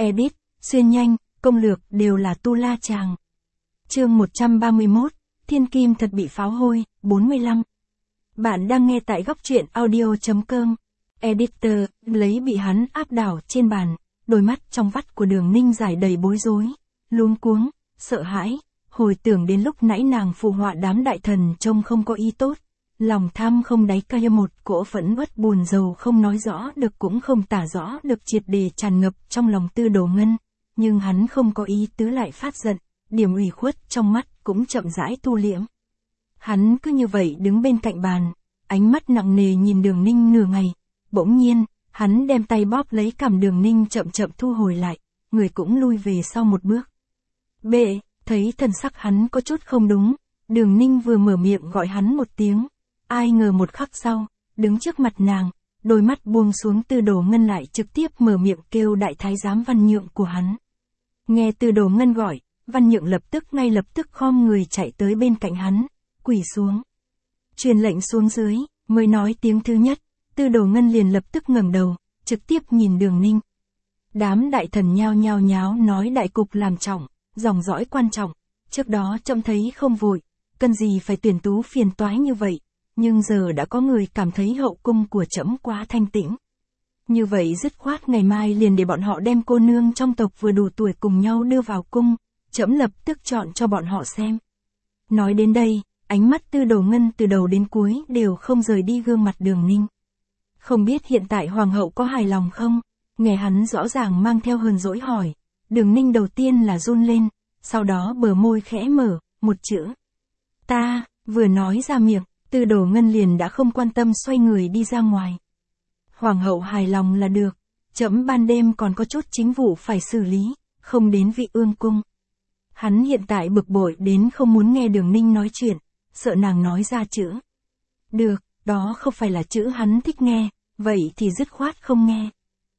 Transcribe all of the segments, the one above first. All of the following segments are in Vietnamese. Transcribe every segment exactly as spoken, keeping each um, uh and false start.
edit, xuyên nhanh, công lược đều là tu la chàng. Chương một trăm ba mươi mốt, Thiên Kim thật bị pháo hôi, bốn mươi lăm. Bạn đang nghe tại góc truyện audio chấm com. Editor, lấy bị hắn áp đảo trên bàn, đôi mắt trong vắt của Đường Ninh giải đầy bối rối, luống cuống, sợ hãi, hồi tưởng đến lúc nãy nàng phù họa đám đại thần trông không có ý tốt, lòng tham không đáy cay, một cỗ phẫn uất buồn rầu không nói rõ được cũng không tả rõ được triệt để tràn ngập trong lòng Tư Đồ Ngân, nhưng hắn không có ý tứ lại phát giận, điểm ủy khuất trong mắt cũng chậm rãi thu liễm. Hắn cứ như vậy đứng bên cạnh bàn, ánh mắt nặng nề nhìn Đường Ninh nửa ngày, bỗng nhiên, hắn đem tay bóp lấy cằm Đường Ninh chậm chậm thu hồi lại, người cũng lui về sau một bước. Bệ, thấy thần sắc hắn có chút không đúng, Đường Ninh vừa mở miệng gọi hắn một tiếng, ai ngờ một khắc sau, đứng trước mặt nàng, đôi mắt buông xuống Tư Đồ Ngân lại trực tiếp mở miệng kêu đại thái giám Văn Nhượng của hắn. Nghe Tư Đồ Ngân gọi, Văn Nhượng lập tức ngay lập tức khom người chạy tới bên cạnh hắn, quỳ xuống. Truyền lệnh xuống dưới, mới nói tiếng thứ nhất, Tư Đồ Ngân liền lập tức ngẩng đầu, trực tiếp nhìn Đường Ninh. Đám đại thần nhao nhao nháo nói đại cục làm trọng, dòng dõi quan trọng, trước đó trông thấy không vội, cần gì phải tuyển tú phiền toái như vậy, nhưng giờ đã có người cảm thấy hậu cung của trẫm quá thanh tĩnh. Như vậy dứt khoát ngày mai liền để bọn họ đem cô nương trong tộc vừa đủ tuổi cùng nhau đưa vào cung, trẫm lập tức chọn cho bọn họ xem. Nói đến đây, ánh mắt Tư Đồ Ngân từ đầu đến cuối đều không rời đi gương mặt Đường Ninh. Không biết hiện tại hoàng hậu có hài lòng không? Nghe hắn rõ ràng mang theo hờn dỗi hỏi. Đường Ninh đầu tiên là run lên, sau đó bờ môi khẽ mở, một chữ. Ta, vừa nói ra miệng, Tư Đồ Ngân liền đã không quan tâm xoay người đi ra ngoài. Hoàng hậu hài lòng là được, trẫm ban đêm còn có chút chính vụ phải xử lý, không đến Vị Ương cung. Hắn hiện tại bực bội đến không muốn nghe Đường Ninh nói chuyện, sợ nàng nói ra chữ. Được, đó không phải là chữ hắn thích nghe, vậy thì dứt khoát không nghe.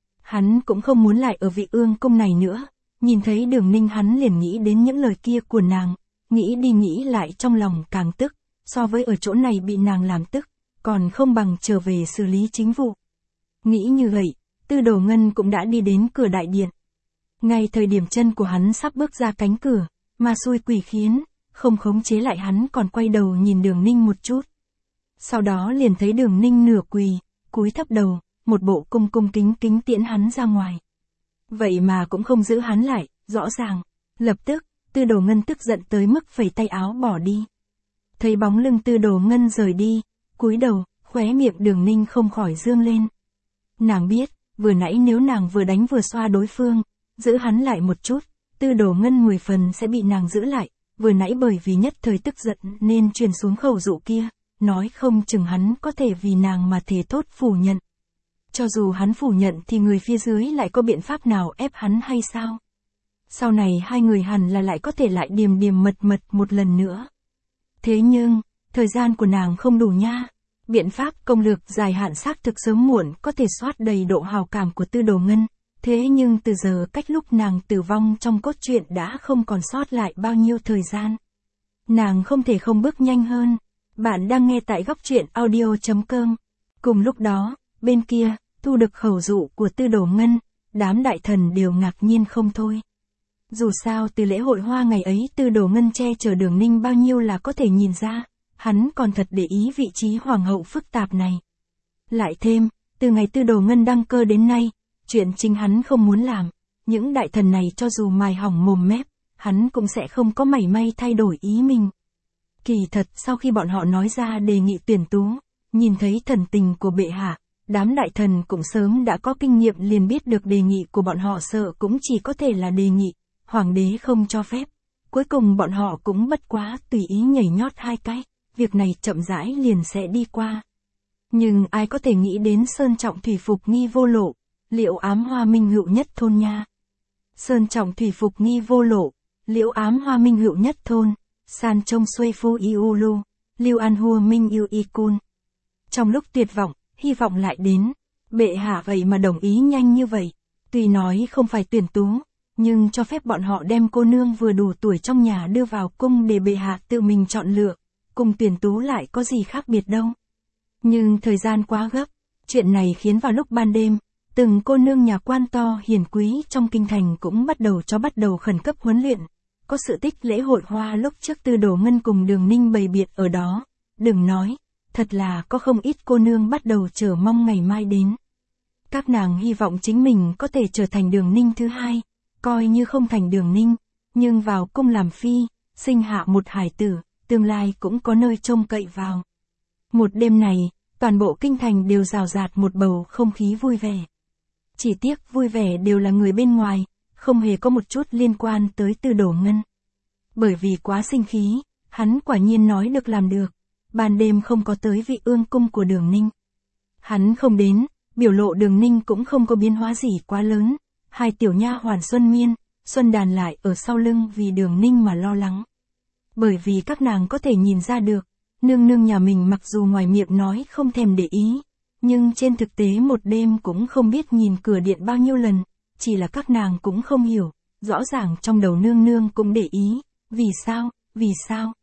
Hắn cũng không muốn lại ở Vị Ương cung này nữa, nhìn thấy Đường Ninh hắn liền nghĩ đến những lời kia của nàng, nghĩ đi nghĩ lại trong lòng càng tức, so với ở chỗ này bị nàng làm tức, còn không bằng trở về xử lý chính vụ. Nghĩ như vậy, Tư Đồ Ngân cũng đã đi đến cửa đại điện. Ngay thời điểm chân của hắn sắp bước ra cánh cửa, mà xui quỷ khiến, không khống chế lại hắn còn quay đầu nhìn Đường Ninh một chút. Sau đó liền thấy Đường Ninh nửa quỳ, cúi thấp đầu, một bộ cung cung kính kính tiễn hắn ra ngoài. Vậy mà cũng không giữ hắn lại, rõ ràng. Lập tức, Tư Đồ Ngân tức giận tới mức phẩy tay áo bỏ đi. Thấy bóng lưng Tư Đồ Ngân rời đi, cúi đầu, khóe miệng Đường Ninh không khỏi dương lên. Nàng biết, vừa nãy nếu nàng vừa đánh vừa xoa đối phương, giữ hắn lại một chút, Tư Đồ Ngân mười phần sẽ bị nàng giữ lại, vừa nãy bởi vì nhất thời tức giận nên truyền xuống khẩu dụ kia, nói không chừng hắn có thể vì nàng mà thề thốt phủ nhận. Cho dù hắn phủ nhận thì người phía dưới lại có biện pháp nào ép hắn hay sao? Sau này hai người hẳn là lại có thể lại điềm điềm mật mật một lần nữa. Thế nhưng, thời gian của nàng không đủ nha. Biện pháp công lược dài hạn xác thực sớm muộn có thể soát đầy độ hào cảm của Tư Đồ Ngân. Thế nhưng từ giờ cách lúc nàng tử vong trong cốt truyện đã không còn sót lại bao nhiêu thời gian. Nàng không thể không bước nhanh hơn. Bạn đang nghe tại góc truyện audio chấm com. Cùng lúc đó, bên kia, thu được khẩu dụ của Tư Đồ Ngân, đám đại thần đều ngạc nhiên không thôi. Dù sao từ lễ hội hoa ngày ấy Tư Đồ Ngân che chở Đường Ninh bao nhiêu là có thể nhìn ra, hắn còn thật để ý vị trí hoàng hậu phức tạp này. Lại thêm, từ ngày Tư Đồ Ngân đăng cơ đến nay, chuyện chính hắn không muốn làm, những đại thần này cho dù mài hỏng mồm mép, hắn cũng sẽ không có mảy may thay đổi ý mình. Kỳ thật sau khi bọn họ nói ra đề nghị tuyển tú, nhìn thấy thần tình của bệ hạ, đám đại thần cũng sớm đã có kinh nghiệm liền biết được đề nghị của bọn họ sợ cũng chỉ có thể là đề nghị, hoàng đế không cho phép. Cuối cùng bọn họ cũng bất quá tùy ý nhảy nhót hai cái, việc này chậm rãi liền sẽ đi qua. Nhưng ai có thể nghĩ đến Sơn Trọng Thủy Phục nghi vô lộ, Liễu Ám Hoa Minh Hữu nhất thôn nha. Sơn Trọng Thủy Phục nghi vô lộ, Liễu Ám Hoa Minh Hữu nhất thôn, San Trông Xuê Phu Iu Lu, Lưu An Hua Minh Yêu Y Cun. Trong lúc tuyệt vọng, hy vọng lại đến, bệ hạ vậy mà đồng ý nhanh như vậy, tuy nói không phải tuyển tú, nhưng cho phép bọn họ đem cô nương vừa đủ tuổi trong nhà đưa vào cung để bệ hạ tự mình chọn lựa, cùng tuyển tú lại có gì khác biệt đâu. Nhưng thời gian quá gấp, chuyện này khiến vào lúc ban đêm, từng cô nương nhà quan to hiền quý trong kinh thành cũng bắt đầu cho bắt đầu khẩn cấp huấn luyện. Có sự tích lễ hội hoa lúc trước Tư Đồ Ngân cùng Đường Ninh bày biện ở đó, đừng nói, thật là có không ít cô nương bắt đầu chờ mong ngày mai đến. Các nàng hy vọng chính mình có thể trở thành Đường Ninh thứ hai, coi như không thành Đường Ninh, nhưng vào cung làm phi, sinh hạ một hài tử, tương lai cũng có nơi trông cậy vào. Một đêm này, toàn bộ kinh thành đều rào rạt một bầu không khí vui vẻ. Chỉ tiếc vui vẻ đều là người bên ngoài, không hề có một chút liên quan tới Tư Đồ Ngân. Bởi vì quá sinh khí, hắn quả nhiên nói được làm được, ban đêm không có tới vị ương cung của Đường Ninh. Hắn không đến, biểu lộ Đường Ninh cũng không có biến hóa gì quá lớn, hai tiểu nha hoàn Xuân Miên, Xuân Đàn lại ở sau lưng vì Đường Ninh mà lo lắng. Bởi vì các nàng có thể nhìn ra được, nương nương nhà mình mặc dù ngoài miệng nói không thèm để ý, nhưng trên thực tế một đêm cũng không biết nhìn cửa điện bao nhiêu lần, chỉ là các nàng cũng không hiểu, rõ ràng trong đầu nương nương cũng để ý, vì sao, vì sao.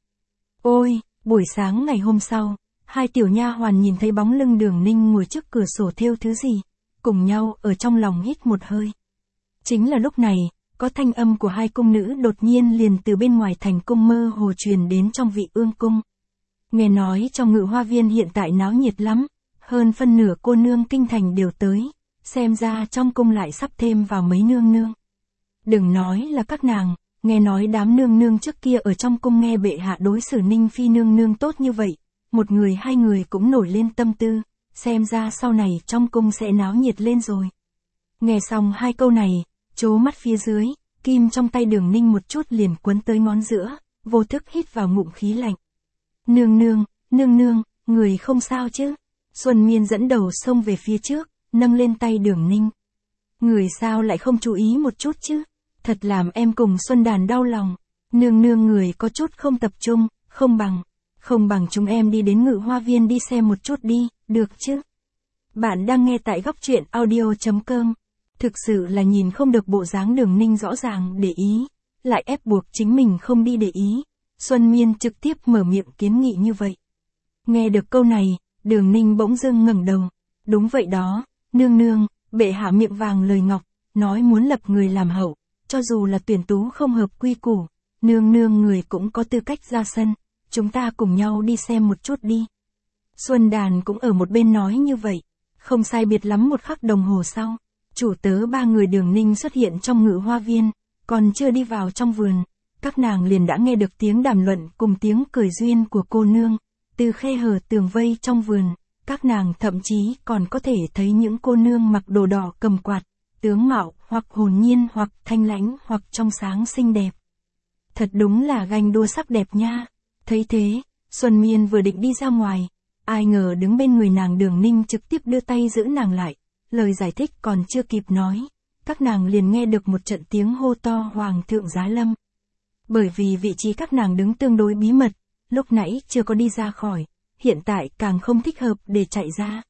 Ôi, buổi sáng ngày hôm sau, hai tiểu nha hoàn nhìn thấy bóng lưng Đường Ninh ngồi trước cửa sổ thêu thứ gì, cùng nhau ở trong lòng hít một hơi. Chính là lúc này, có thanh âm của hai cung nữ đột nhiên liền từ bên ngoài thành cung mơ hồ truyền đến trong vị ương cung. Nghe nói trong Ngự Hoa Viên hiện tại náo nhiệt lắm, hơn phân nửa cô nương kinh thành đều tới, xem ra trong cung lại sắp thêm vào mấy nương nương. Đừng nói là các nàng, nghe nói đám nương nương trước kia ở trong cung nghe bệ hạ đối xử Ninh Phi nương nương tốt như vậy, một người hai người cũng nổi lên tâm tư, xem ra sau này trong cung sẽ náo nhiệt lên rồi. Nghe xong hai câu này, chố mắt phía dưới, kim trong tay Đường Ninh một chút liền quấn tới ngón giữa, vô thức hít vào ngụm khí lạnh. Nương nương, nương nương, người không sao chứ? Xuân Miên dẫn đầu xông về phía trước, nâng lên tay Đường Ninh. Người sao lại không chú ý một chút chứ? Thật làm em cùng Xuân Đàn đau lòng. Nương nương người có chút không tập trung, không bằng, không bằng chúng em đi đến Ngự Hoa Viên đi xem một chút đi, được chứ? Bạn đang nghe tại góc truyện audio chấm com. Thực sự là nhìn không được bộ dáng Đường Ninh rõ ràng để ý, lại ép buộc chính mình không đi để ý. Xuân Miên trực tiếp mở miệng kiến nghị như vậy. Nghe được câu này, Đường Ninh bỗng dưng ngẩng đầu. Đúng vậy đó, nương nương, bệ hạ miệng vàng lời ngọc, nói muốn lập người làm hậu, cho dù là tuyển tú không hợp quy củ, nương nương người cũng có tư cách ra sân, chúng ta cùng nhau đi xem một chút đi. Xuân Đàn cũng ở một bên nói như vậy, không sai biệt lắm một khắc đồng hồ sau, chủ tớ ba người Đường Ninh xuất hiện trong Ngự Hoa Viên, còn chưa đi vào trong vườn, các nàng liền đã nghe được tiếng đàm luận cùng tiếng cười duyên của cô nương, từ khe hở tường vây trong vườn, các nàng thậm chí còn có thể thấy những cô nương mặc đồ đỏ cầm quạt, tướng mạo hoặc hồn nhiên hoặc thanh lãnh hoặc trong sáng xinh đẹp. Thật đúng là ganh đua sắc đẹp nha. Thấy thế, Xuân Miên vừa định đi ra ngoài, ai ngờ đứng bên người nàng Đường Ninh trực tiếp đưa tay giữ nàng lại, lời giải thích còn chưa kịp nói, các nàng liền nghe được một trận tiếng hô to Hoàng thượng giá lâm. Bởi vì vị trí các nàng đứng tương đối bí mật, lúc nãy chưa có đi ra khỏi, hiện tại càng không thích hợp để chạy ra.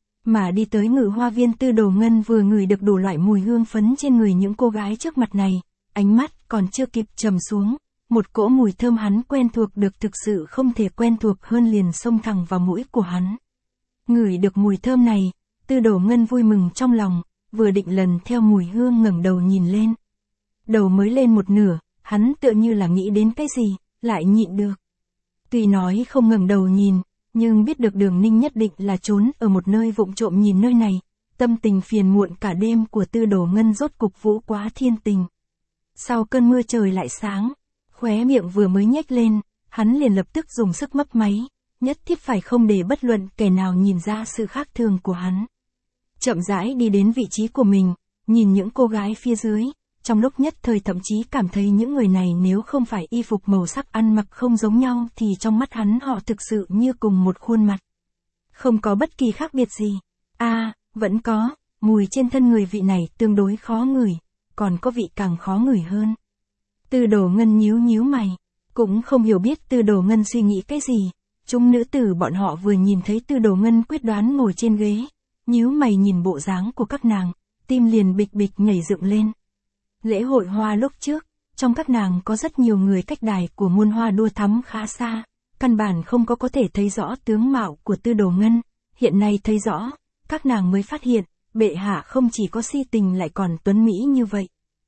Mà đi tới Ngự Hoa Viên Tư Đồ Ngân vừa ngửi được đủ loại mùi hương phấn trên người những cô gái trước mặt này, ánh mắt còn chưa kịp trầm xuống, một cỗ mùi thơm hắn quen thuộc được thực sự không thể quen thuộc hơn liền xông thẳng vào mũi của hắn. Ngửi được mùi thơm này, Tư Đồ Ngân vui mừng trong lòng, vừa định lần theo mùi hương ngẩng đầu nhìn lên. Đầu mới lên một nửa, hắn tựa như là nghĩ đến cái gì, lại nhịn được. Tuy nói không ngẩng đầu nhìn, nhưng biết được Đường Ninh nhất định là trốn ở một nơi vụng trộm nhìn nơi này, tâm tình phiền muộn cả đêm của Tư Đồ Ngân rốt cục vũ quá thiên tình. Sau cơn mưa trời lại sáng, khóe miệng vừa mới nhếch lên, hắn liền lập tức dùng sức mấp máy, nhất thiết phải không để bất luận kẻ nào nhìn ra sự khác thường của hắn. Chậm rãi đi đến vị trí của mình, nhìn những cô gái phía dưới, trong lúc nhất thời thậm chí cảm thấy những người này nếu không phải y phục màu sắc ăn mặc không giống nhau thì trong mắt hắn họ thực sự như cùng một khuôn mặt. Không có bất kỳ khác biệt gì. À, vẫn có, mùi trên thân người vị này tương đối khó ngửi, còn có vị càng khó ngửi hơn. Tư Đồ Ngân nhíu nhíu mày, cũng không hiểu biết Tư Đồ Ngân suy nghĩ cái gì. Chúng nữ tử bọn họ vừa nhìn thấy Tư Đồ Ngân quyết đoán ngồi trên ghế, nhíu mày nhìn bộ dáng của các nàng, tim liền bịch bịch nhảy dựng lên. Lễ hội hoa lúc trước, trong các nàng có rất nhiều người cách đài của muôn hoa đua thắm khá xa, căn bản không có có thể thấy rõ tướng mạo của Tư Đồ Ngân, hiện nay thấy rõ, các nàng mới phát hiện, bệ hạ không chỉ có si tình lại còn tuấn mỹ như vậy.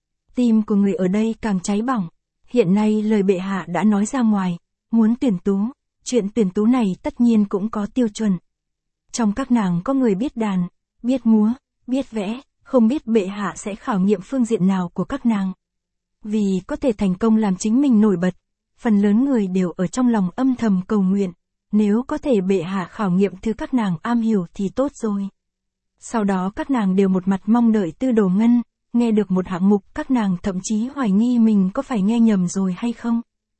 Tim của người ở đây càng cháy bỏng. Hiện nay lời bệ hạ đã nói ra ngoài, muốn tuyển tú, chuyện tuyển tú này tất nhiên cũng có tiêu chuẩn. Trong các nàng có người biết đàn, biết múa, biết vẽ, không biết bệ hạ sẽ khảo nghiệm phương diện nào của các nàng. Vì có thể thành công làm chính mình nổi bật, phần lớn người đều ở trong lòng âm thầm cầu nguyện, nếu có thể bệ hạ khảo nghiệm thứ các nàng am hiểu thì tốt rồi. Sau đó các nàng đều một mặt mong đợi Tư Đồ Ngân, nghe được một hạng mục các nàng thậm chí hoài nghi mình có phải nghe nhầm rồi hay không.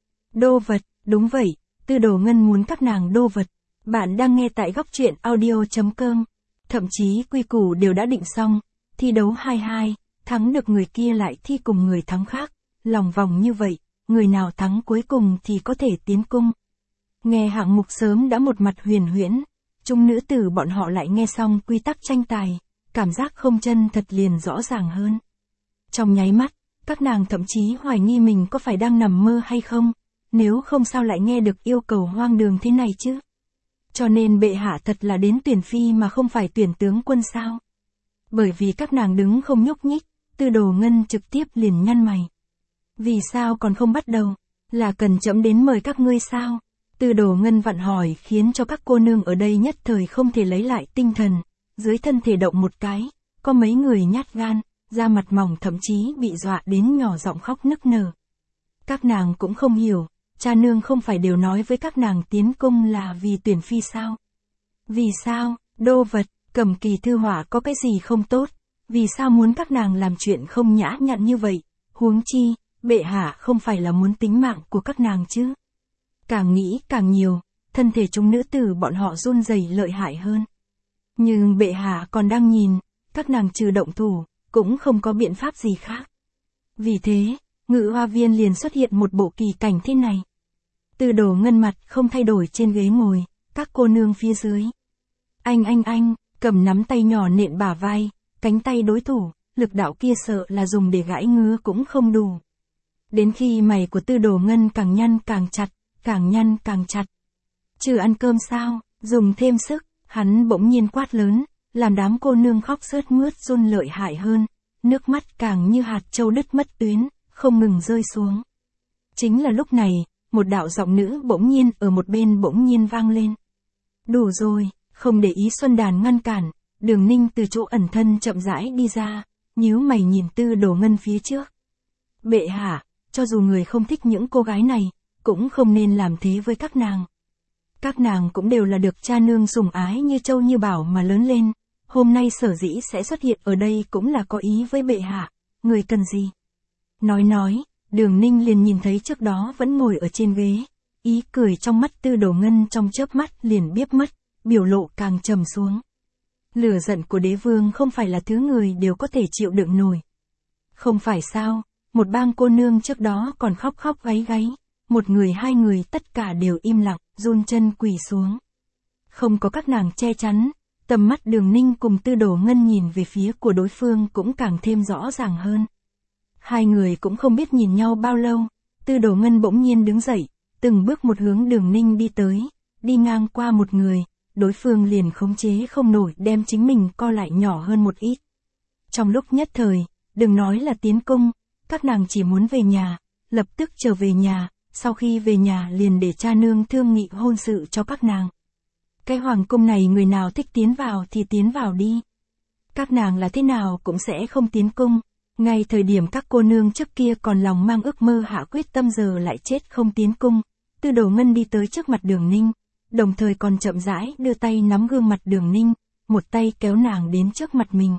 Đô vật, đúng vậy, Tư Đồ Ngân muốn các nàng đô vật. Bạn đang nghe tại góc truyện audio chấm com. Thậm chí quy củ đều đã định xong, thi đấu hai hai, thắng được người kia lại thi cùng người thắng khác, lòng vòng như vậy, người nào thắng cuối cùng thì có thể tiến cung. Nghe hạng mục sớm đã một mặt huyền huyễn, chúng nữ tử bọn họ lại nghe xong quy tắc tranh tài, cảm giác không chân thật liền rõ ràng hơn. Trong nháy mắt, các nàng thậm chí hoài nghi mình có phải đang nằm mơ hay không, nếu không sao lại nghe được yêu cầu hoang đường thế này chứ. Cho nên bệ hạ thật là đến tuyển phi mà không phải tuyển tướng quân sao. Bởi vì các nàng đứng không nhúc nhích, Tư Đồ Ngân trực tiếp liền nhăn mày. Vì sao còn không bắt đầu, là cần trẫm đến mời các ngươi sao? Tư Đồ Ngân vặn hỏi khiến cho các cô nương ở đây nhất thời không thể lấy lại tinh thần, dưới thân thể động một cái, có mấy người nhát gan, da mặt mỏng thậm chí bị dọa đến nhỏ giọng khóc nức nở. Các nàng cũng không hiểu, cha nương không phải đều nói với các nàng tiến cung là vì tuyển phi sao? Vì sao, đô vật, Cẩm Kỳ thư họa có cái gì không tốt, vì sao muốn các nàng làm chuyện không nhã nhặn như vậy, huống chi, bệ hạ không phải là muốn tính mạng của các nàng chứ? Càng nghĩ càng nhiều, thân thể chúng nữ tử bọn họ run rẩy lợi hại hơn. Nhưng bệ hạ còn đang nhìn, các nàng trừ động thủ, cũng không có biện pháp gì khác. Vì thế, Ngự Hoa Viên liền xuất hiện một bộ kỳ cảnh thế này. Tư Đồ Ngân mặt không thay đổi trên ghế ngồi, các cô nương phía dưới. Anh anh anh, cầm nắm tay nhỏ nện bả vai, cánh tay đối thủ, lực đạo kia sợ là dùng để gãi ngứa cũng không đủ. Đến khi mày của Tư Đồ Ngân càng nhăn càng chặt, càng nhăn càng chặt. Chưa ăn cơm sao, dùng thêm sức, hắn bỗng nhiên quát lớn, làm đám cô nương khóc sướt mướt run lợi hại hơn, nước mắt càng như hạt châu đứt mất tuyến, không ngừng rơi xuống. Chính là lúc này, một đạo giọng nữ bỗng nhiên ở một bên bỗng nhiên vang lên. Đủ rồi, không để ý Xuân Đàn ngăn cản, Đường Ninh từ chỗ ẩn thân chậm rãi đi ra, nhíu mày nhìn Tư Đồ Ngân phía trước. Bệ hạ, cho dù người không thích những cô gái này, cũng không nên làm thế với các nàng. Các nàng cũng đều là được cha nương sủng ái như châu như bảo mà lớn lên, hôm nay sở dĩ sẽ xuất hiện ở đây cũng là có ý với bệ hạ, người cần gì? Nói nói, Đường Ninh liền nhìn thấy trước đó vẫn ngồi ở trên ghế, ý cười trong mắt Tư Đồ Ngân trong chớp mắt liền biếp mất, biểu lộ càng trầm xuống. Lửa giận của đế vương không phải là thứ người đều có thể chịu đựng nổi. Không phải sao, một bang cô nương trước đó còn khóc khóc gáy gáy, một người hai người tất cả đều im lặng, run chân quỳ xuống. Không có các nàng che chắn, tầm mắt Đường Ninh cùng Tư Đồ Ngân nhìn về phía của đối phương cũng càng thêm rõ ràng hơn. Hai người cũng không biết nhìn nhau bao lâu, Tư Đồ Ngân bỗng nhiên đứng dậy, từng bước một hướng Đường Ninh đi tới, đi ngang qua một người, đối phương liền khống chế không nổi đem chính mình co lại nhỏ hơn một ít. Trong lúc nhất thời, đừng nói là tiến cung, các nàng chỉ muốn về nhà, lập tức trở về nhà, sau khi về nhà liền để cha nương thương nghị hôn sự cho các nàng. Cái hoàng cung này người nào thích tiến vào thì tiến vào đi. Các nàng là thế nào cũng sẽ không tiến cung, ngay thời điểm các cô nương trước kia còn lòng mang ước mơ hạ quyết tâm giờ lại chết không tiến cung. Tư Đồ Ngân đi tới trước mặt Đường Ninh, đồng thời còn chậm rãi đưa tay nắm gương mặt Đường Ninh, một tay kéo nàng đến trước mặt mình.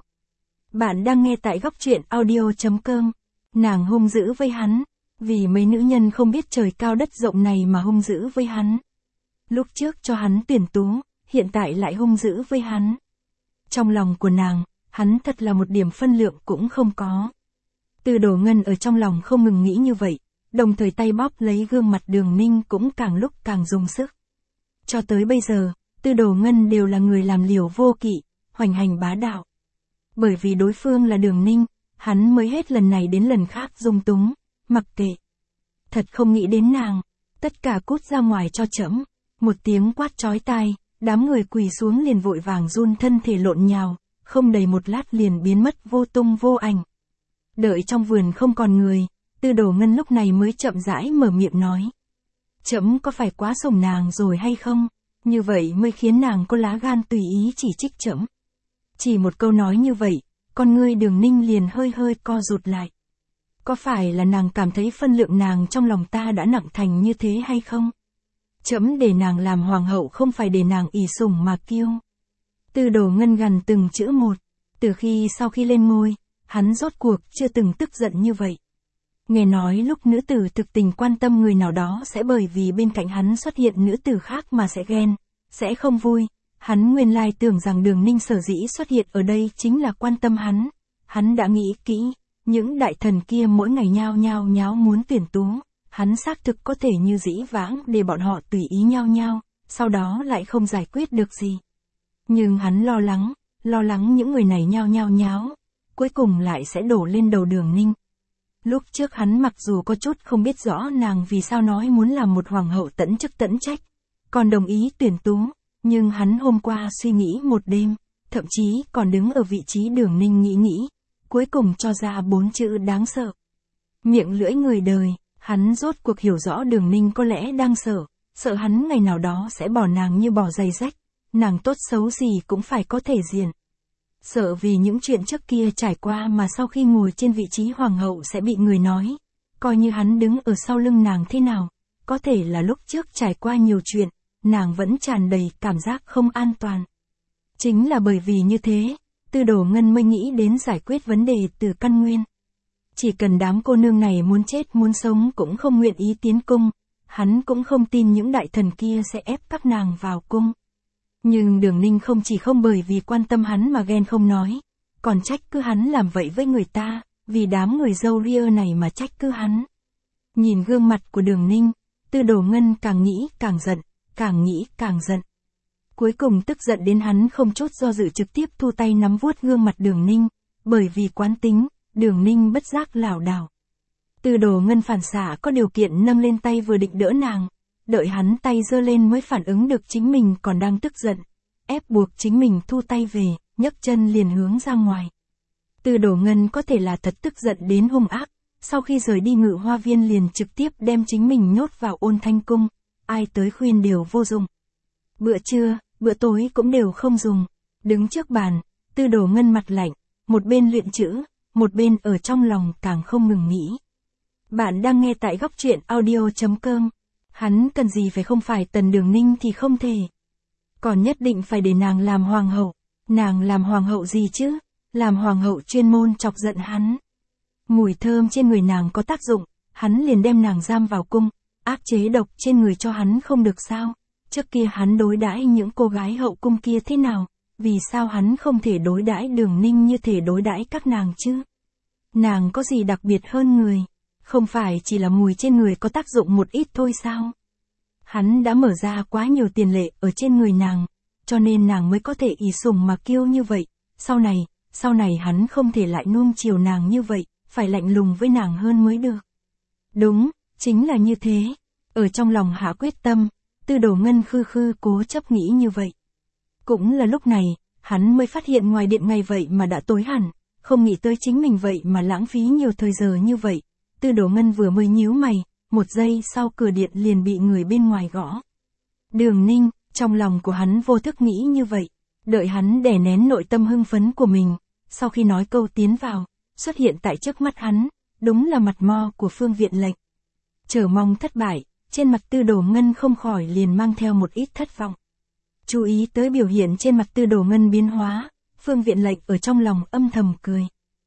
Bạn đang nghe tại góc truyện audio chấm com. Nàng hung dữ với hắn, vì mấy nữ nhân không biết trời cao đất rộng này mà hung dữ với hắn. Lúc trước cho hắn tuyển tú, hiện tại lại hung dữ với hắn. Trong lòng của nàng, hắn thật là một điểm phân lượng cũng không có. Tư Đồ Ngân ở trong lòng không ngừng nghĩ như vậy, đồng thời tay bóp lấy gương mặt Đường Ninh cũng càng lúc càng dùng sức. Cho tới bây giờ, Tư Đồ Ngân đều là người làm liều vô kỵ, hoành hành bá đạo. Bởi vì đối phương là Đường Ninh, hắn mới hết lần này đến lần khác dung túng, mặc kệ. Thật không nghĩ đến nàng, tất cả cút ra ngoài cho trẫm. Một tiếng quát chói tai, đám người quỳ xuống liền vội vàng run thân thể lộn nhào, không đầy một lát liền biến mất vô tung vô ảnh. Đợi trong vườn không còn người, Tư Đồ Ngân lúc này mới chậm rãi mở miệng nói. Trẫm có phải quá sủng nàng rồi hay không? Như vậy mới khiến nàng có lá gan tùy ý chỉ trích trẫm. Chỉ một câu nói như vậy, con ngươi Đường Ninh liền hơi hơi co rụt lại. Có phải là nàng cảm thấy phân lượng nàng trong lòng ta đã nặng thành như thế hay không? Trẫm để nàng làm hoàng hậu không phải để nàng ỷ sủng mà kiêu. Tư Đồ Ngân gằn từng chữ một, từ khi sau khi lên ngôi, hắn rốt cuộc chưa từng tức giận như vậy. Nghe nói lúc nữ tử thực tình quan tâm người nào đó sẽ bởi vì bên cạnh hắn xuất hiện nữ tử khác mà sẽ ghen, sẽ không vui. Hắn nguyên lai tưởng rằng Đường Ninh sở dĩ xuất hiện ở đây chính là quan tâm hắn. Hắn đã nghĩ kỹ, những đại thần kia mỗi ngày nhao nhao nháo muốn tuyển tú, hắn xác thực có thể như dĩ vãng để bọn họ tùy ý nhao nhao, sau đó lại không giải quyết được gì. Nhưng hắn lo lắng, lo lắng những người này nhao nhao nháo, cuối cùng lại sẽ đổ lên đầu Đường Ninh. Lúc trước hắn mặc dù có chút không biết rõ nàng vì sao nói muốn làm một hoàng hậu tẫn chức tẫn trách, còn đồng ý tuyển tú, nhưng hắn hôm qua suy nghĩ một đêm, thậm chí còn đứng ở vị trí Đường Ninh nghĩ nghĩ, cuối cùng cho ra bốn chữ đáng sợ. Miệng lưỡi người đời, hắn rốt cuộc hiểu rõ Đường Ninh có lẽ đang sợ, sợ hắn ngày nào đó sẽ bỏ nàng như bỏ giày rách, nàng tốt xấu gì cũng phải có thể diện. Sợ vì những chuyện trước kia trải qua mà sau khi ngồi trên vị trí hoàng hậu sẽ bị người nói, coi như hắn đứng ở sau lưng nàng thế nào, có thể là lúc trước trải qua nhiều chuyện, nàng vẫn tràn đầy cảm giác không an toàn. Chính là bởi vì như thế, Tư Đồ Ngân mới nghĩ đến giải quyết vấn đề từ căn nguyên. Chỉ cần đám cô nương này muốn chết muốn sống cũng không nguyện ý tiến cung, hắn cũng không tin những đại thần kia sẽ ép các nàng vào cung. Nhưng Đường Ninh không chỉ không bởi vì quan tâm hắn mà ghen không nói, còn trách cứ hắn làm vậy với người ta, vì đám người râu ria này mà trách cứ hắn. Nhìn gương mặt của Đường Ninh, Tư Đồ Ngân càng nghĩ càng giận, càng nghĩ càng giận. Cuối cùng tức giận đến hắn không chút do dự trực tiếp thu tay nắm vuốt gương mặt Đường Ninh, bởi vì quán tính, Đường Ninh bất giác lảo đảo. Tư Đồ Ngân phản xạ có điều kiện nâng lên tay vừa định đỡ nàng, đợi hắn tay giơ lên mới phản ứng được chính mình còn đang tức giận, ép buộc chính mình thu tay về, nhấc chân liền hướng ra ngoài. Tư Đồ Ngân có thể là thật tức giận đến hung ác, sau khi rời đi Ngự Hoa Viên liền trực tiếp đem chính mình nhốt vào Ôn Thanh Cung, ai tới khuyên đều vô dụng. Bữa trưa, bữa tối cũng đều không dùng, đứng trước bàn, Tư Đồ Ngân mặt lạnh, một bên luyện chữ, một bên ở trong lòng càng không ngừng nghĩ. Bạn đang nghe tại góc truyện audio chấm com. Hắn cần gì phải không phải Tần Đường Ninh thì không thể. Còn nhất định phải để nàng làm hoàng hậu. Nàng làm hoàng hậu gì chứ? Làm hoàng hậu chuyên môn chọc giận hắn. Mùi thơm trên người nàng có tác dụng, hắn liền đem nàng giam vào cung, áp chế độc trên người cho hắn không được sao? Trước kia hắn đối đãi những cô gái hậu cung kia thế nào? Vì sao hắn không thể đối đãi Đường Ninh như thể đối đãi các nàng chứ? Nàng có gì đặc biệt hơn người? Không phải chỉ là mùi trên người có tác dụng một ít thôi sao? Hắn đã mở ra quá nhiều tiền lệ ở trên người nàng, cho nên nàng mới có thể ỷ sủng mà kiêu như vậy. Sau này, sau này hắn không thể lại nuông chiều nàng như vậy, phải lạnh lùng với nàng hơn mới được. Đúng, chính là như thế. Ở trong lòng hạ quyết tâm, Tư Đồ Ngân khư khư cố chấp nghĩ như vậy. Cũng là lúc này, hắn mới phát hiện ngoài điện ngày vậy mà đã tối hẳn, không nghĩ tới chính mình vậy mà lãng phí nhiều thời giờ như vậy. Tư Đồ Ngân vừa mới nhíu mày, một giây sau cửa điện liền bị người bên ngoài gõ. Đường Ninh, trong lòng của hắn vô thức nghĩ như vậy, đợi hắn đè nén nội tâm hưng phấn của mình, sau khi nói câu tiến vào, xuất hiện tại trước mắt hắn, đúng là mặt mo của Phương Viện Lệnh. Chờ mong thất bại, trên mặt Tư Đồ Ngân không khỏi liền mang theo một ít thất vọng. Chú ý tới biểu hiện trên mặt Tư Đồ Ngân biến hóa, Phương Viện Lệnh ở trong lòng âm thầm cười.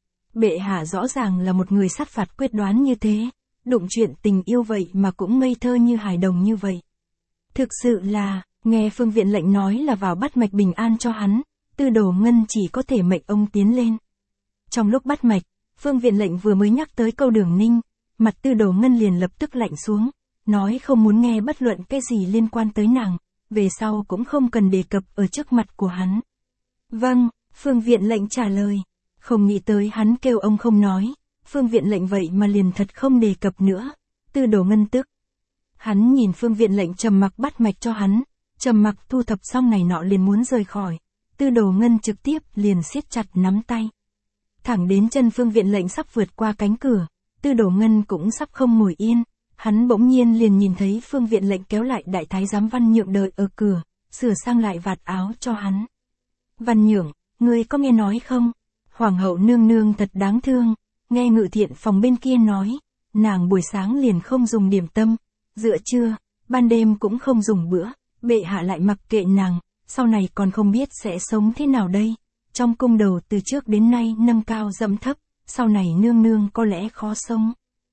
Bệ hạ rõ ràng là một người sát phạt quyết đoán như thế, đụng chuyện tình yêu vậy mà cũng ngây thơ như hài đồng như vậy. Thực sự là, nghe Phương Viện Lệnh nói là vào bắt mạch bình an cho hắn, Tư Đồ Ngân chỉ có thể mệnh ông tiến lên. Trong lúc bắt mạch, Phương Viện Lệnh vừa mới nhắc tới câu Đường Ninh, mặt Tư Đồ Ngân liền lập tức lạnh xuống, nói không muốn nghe bất luận cái gì liên quan tới nàng, về sau cũng không cần đề cập ở trước mặt của hắn. Vâng, Phương Viện Lệnh trả lời. Không nghĩ tới hắn kêu ông không nói, Phương Viện Lệnh vậy mà liền thật không đề cập nữa. Tư Đồ Ngân tức. Hắn nhìn Phương Viện Lệnh trầm mặc bắt mạch cho hắn, trầm mặc thu thập xong này nọ liền muốn rời khỏi. Tư Đồ Ngân trực tiếp liền siết chặt nắm tay. Thẳng đến chân Phương Viện Lệnh sắp vượt qua cánh cửa, Tư Đồ Ngân cũng sắp không ngồi yên, hắn bỗng nhiên liền nhìn thấy Phương Viện Lệnh kéo lại đại thái giám Văn Nhượng đợi ở cửa, sửa sang lại vạt áo cho hắn. Văn Nhượng, ngươi có nghe nói không? Hoàng hậu nương nương thật đáng thương, nghe ngự thiện phòng bên kia nói, nàng buổi sáng liền không dùng điểm tâm, giữa trưa, ban đêm cũng không dùng bữa, bệ hạ lại mặc kệ nàng, sau này còn không biết sẽ sống thế nào đây. Trong cung đầu từ trước đến nay nâng cao dẫm thấp, sau này nương nương có lẽ khó sống.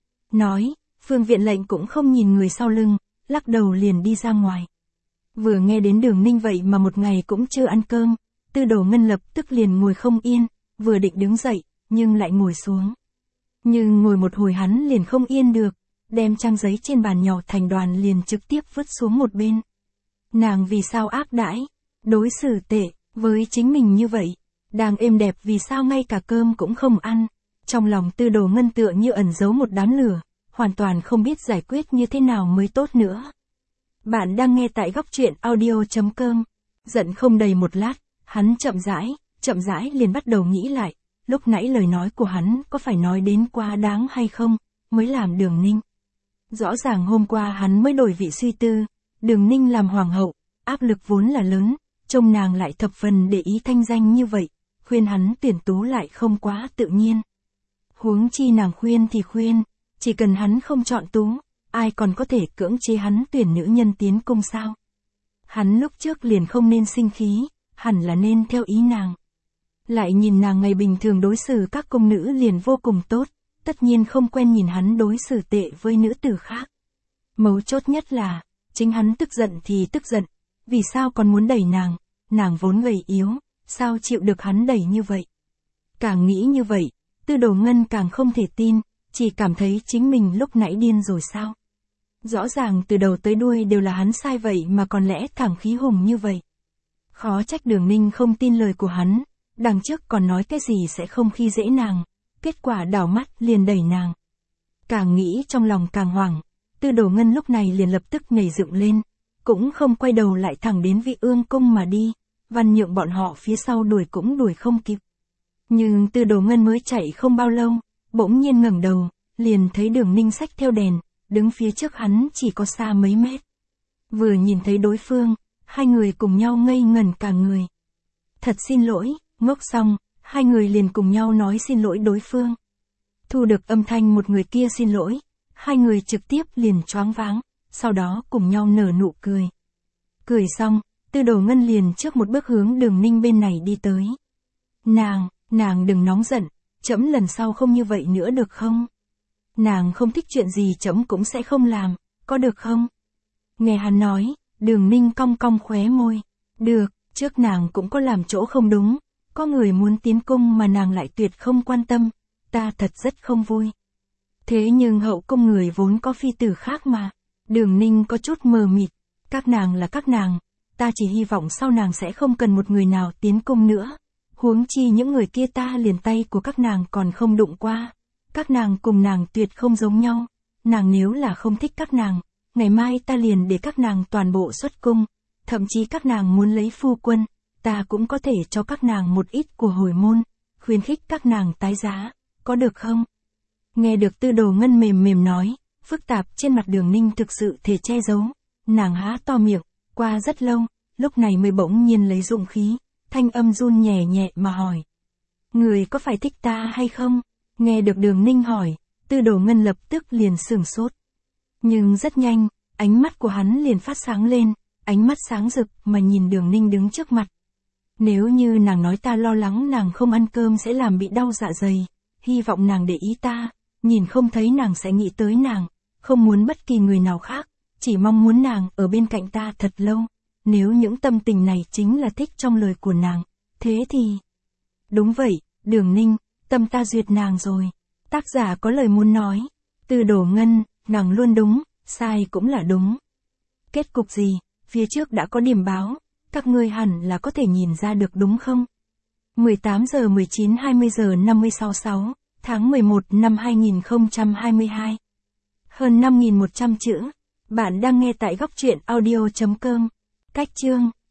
Nói, Phương Viện Lệnh cũng không nhìn người sau lưng, lắc đầu liền đi ra ngoài. Vừa nghe đến Đường Ninh vậy mà một ngày cũng chưa ăn cơm, Tư Đồ Ngân lập tức liền ngồi không yên, vừa định đứng dậy, nhưng lại ngồi xuống. Nhưng ngồi một hồi hắn liền không yên được, đem trang giấy trên bàn nhỏ thành đoàn liền trực tiếp vứt xuống một bên. Nàng vì sao ác đãi, đối xử tệ, với chính mình như vậy, đang êm đẹp vì sao ngay cả cơm cũng không ăn. Trong lòng Tư Đồ Ngân tựa như ẩn giấu một đám lửa, hoàn toàn không biết giải quyết như thế nào mới tốt nữa. Bạn đang nghe tại góc truyện audio chấm com. Giận không đầy một lát, hắn chậm rãi, chậm rãi liền bắt đầu nghĩ lại, lúc nãy lời nói của hắn có phải nói đến quá đáng hay không, mới làm Đường Ninh. Rõ ràng hôm qua hắn mới đổi vị suy tư, Đường Ninh làm hoàng hậu, áp lực vốn là lớn, trông nàng lại thập phần để ý thanh danh như vậy, khuyên hắn tuyển tú lại không quá tự nhiên. Huống chi nàng khuyên thì khuyên, chỉ cần hắn không chọn tú, ai còn có thể cưỡng chế hắn tuyển nữ nhân tiến cung sao? Hắn lúc trước liền không nên sinh khí, hẳn là nên theo ý nàng. Lại nhìn nàng ngày bình thường đối xử các cung nữ liền vô cùng tốt, tất nhiên không quen nhìn hắn đối xử tệ với nữ tử khác. Mấu chốt nhất là, chính hắn tức giận thì tức giận, vì sao còn muốn đẩy nàng, nàng vốn gầy yếu, sao chịu được hắn đẩy như vậy? Càng nghĩ như vậy, Tư Đồ Ngân càng không thể tin, chỉ cảm thấy chính mình lúc nãy điên rồi sao? Rõ ràng từ đầu tới đuôi đều là hắn sai vậy mà còn lẽ thẳng khí hùng như vậy. Khó trách Đường Ninh không tin lời của hắn, đằng trước còn nói cái gì sẽ không khi dễ nàng, kết quả đảo mắt liền đẩy nàng. Càng nghĩ trong lòng càng hoảng, Tư Đồ Ngân lúc này liền lập tức nhảy dựng lên, cũng không quay đầu lại thẳng đến Vị Ương cung mà đi, Văn Nhượng bọn họ phía sau đuổi cũng đuổi không kịp. Nhưng Tư Đồ Ngân mới chạy không bao lâu, bỗng nhiên ngẩng đầu, liền thấy Đường Ninh xách theo đèn, đứng phía trước hắn chỉ có xa mấy mét. Vừa nhìn thấy đối phương, hai người cùng nhau ngây ngẩn cả người. Thật xin lỗi, ngốc xong, hai người liền cùng nhau nói xin lỗi đối phương. Thu được âm thanh một người kia xin lỗi, hai người trực tiếp liền choáng váng, sau đó cùng nhau nở nụ cười. Cười xong, Tư Đồ Ngân liền trước một bước hướng Đường Ninh bên này đi tới. Nàng, nàng đừng nóng giận, trẫm lần sau không như vậy nữa được không? Nàng không thích chuyện gì trẫm cũng sẽ không làm, có được không? Nghe hắn nói, Đường Ninh cong cong khóe môi. Được, trước nàng cũng có làm chỗ không đúng, có người muốn tiến cung mà nàng lại tuyệt không quan tâm, ta thật rất không vui. Thế nhưng hậu cung người vốn có phi tử khác mà. Đường Ninh có chút mờ mịt, các nàng là các nàng, ta chỉ hy vọng sau nàng sẽ không cần một người nào tiến cung nữa. Huống chi những người kia ta liền tay của các nàng còn không đụng qua. Các nàng cùng nàng tuyệt không giống nhau, nàng nếu là không thích các nàng, ngày mai ta liền để các nàng toàn bộ xuất cung, thậm chí các nàng muốn lấy phu quân, ta cũng có thể cho các nàng một ít của hồi môn, khuyến khích các nàng tái giá, có được không? Nghe được Tư Đồ Ngân mềm mềm nói, phức tạp trên mặt Đường Ninh thực sự thể che giấu, nàng há to miệng, qua rất lâu, lúc này mới bỗng nhiên lấy dũng khí, thanh âm run nhẹ nhẹ mà hỏi. Người có phải thích ta hay không? Nghe được Đường Ninh hỏi, Tư Đồ Ngân lập tức liền sửng sốt. Nhưng rất nhanh, ánh mắt của hắn liền phát sáng lên, ánh mắt sáng rực mà nhìn Đường Ninh đứng trước mặt. Nếu như nàng nói ta lo lắng nàng không ăn cơm sẽ làm bị đau dạ dày, hy vọng nàng để ý ta, nhìn không thấy nàng sẽ nghĩ tới nàng, không muốn bất kỳ người nào khác, chỉ mong muốn nàng ở bên cạnh ta thật lâu. Nếu những tâm tình này chính là thích trong lời của nàng, thế thì... Đúng vậy, Đường Ninh, tâm ta duyệt nàng rồi. Tác giả có lời muốn nói. Tư Đồ Ngân, nàng luôn đúng, sai cũng là đúng. Kết cục gì, phía trước đã có điểm báo, các ngươi hẳn là có thể nhìn ra được đúng không? mười tám giờ mười chín hai mươi giờ năm mươi sáu sáu, tháng mười một năm hai nghìn không trăm hai mươi hai. Hơn năm nghìn một trăm chữ. Bạn đang nghe tại góc truyện audio chấm com. Cách chương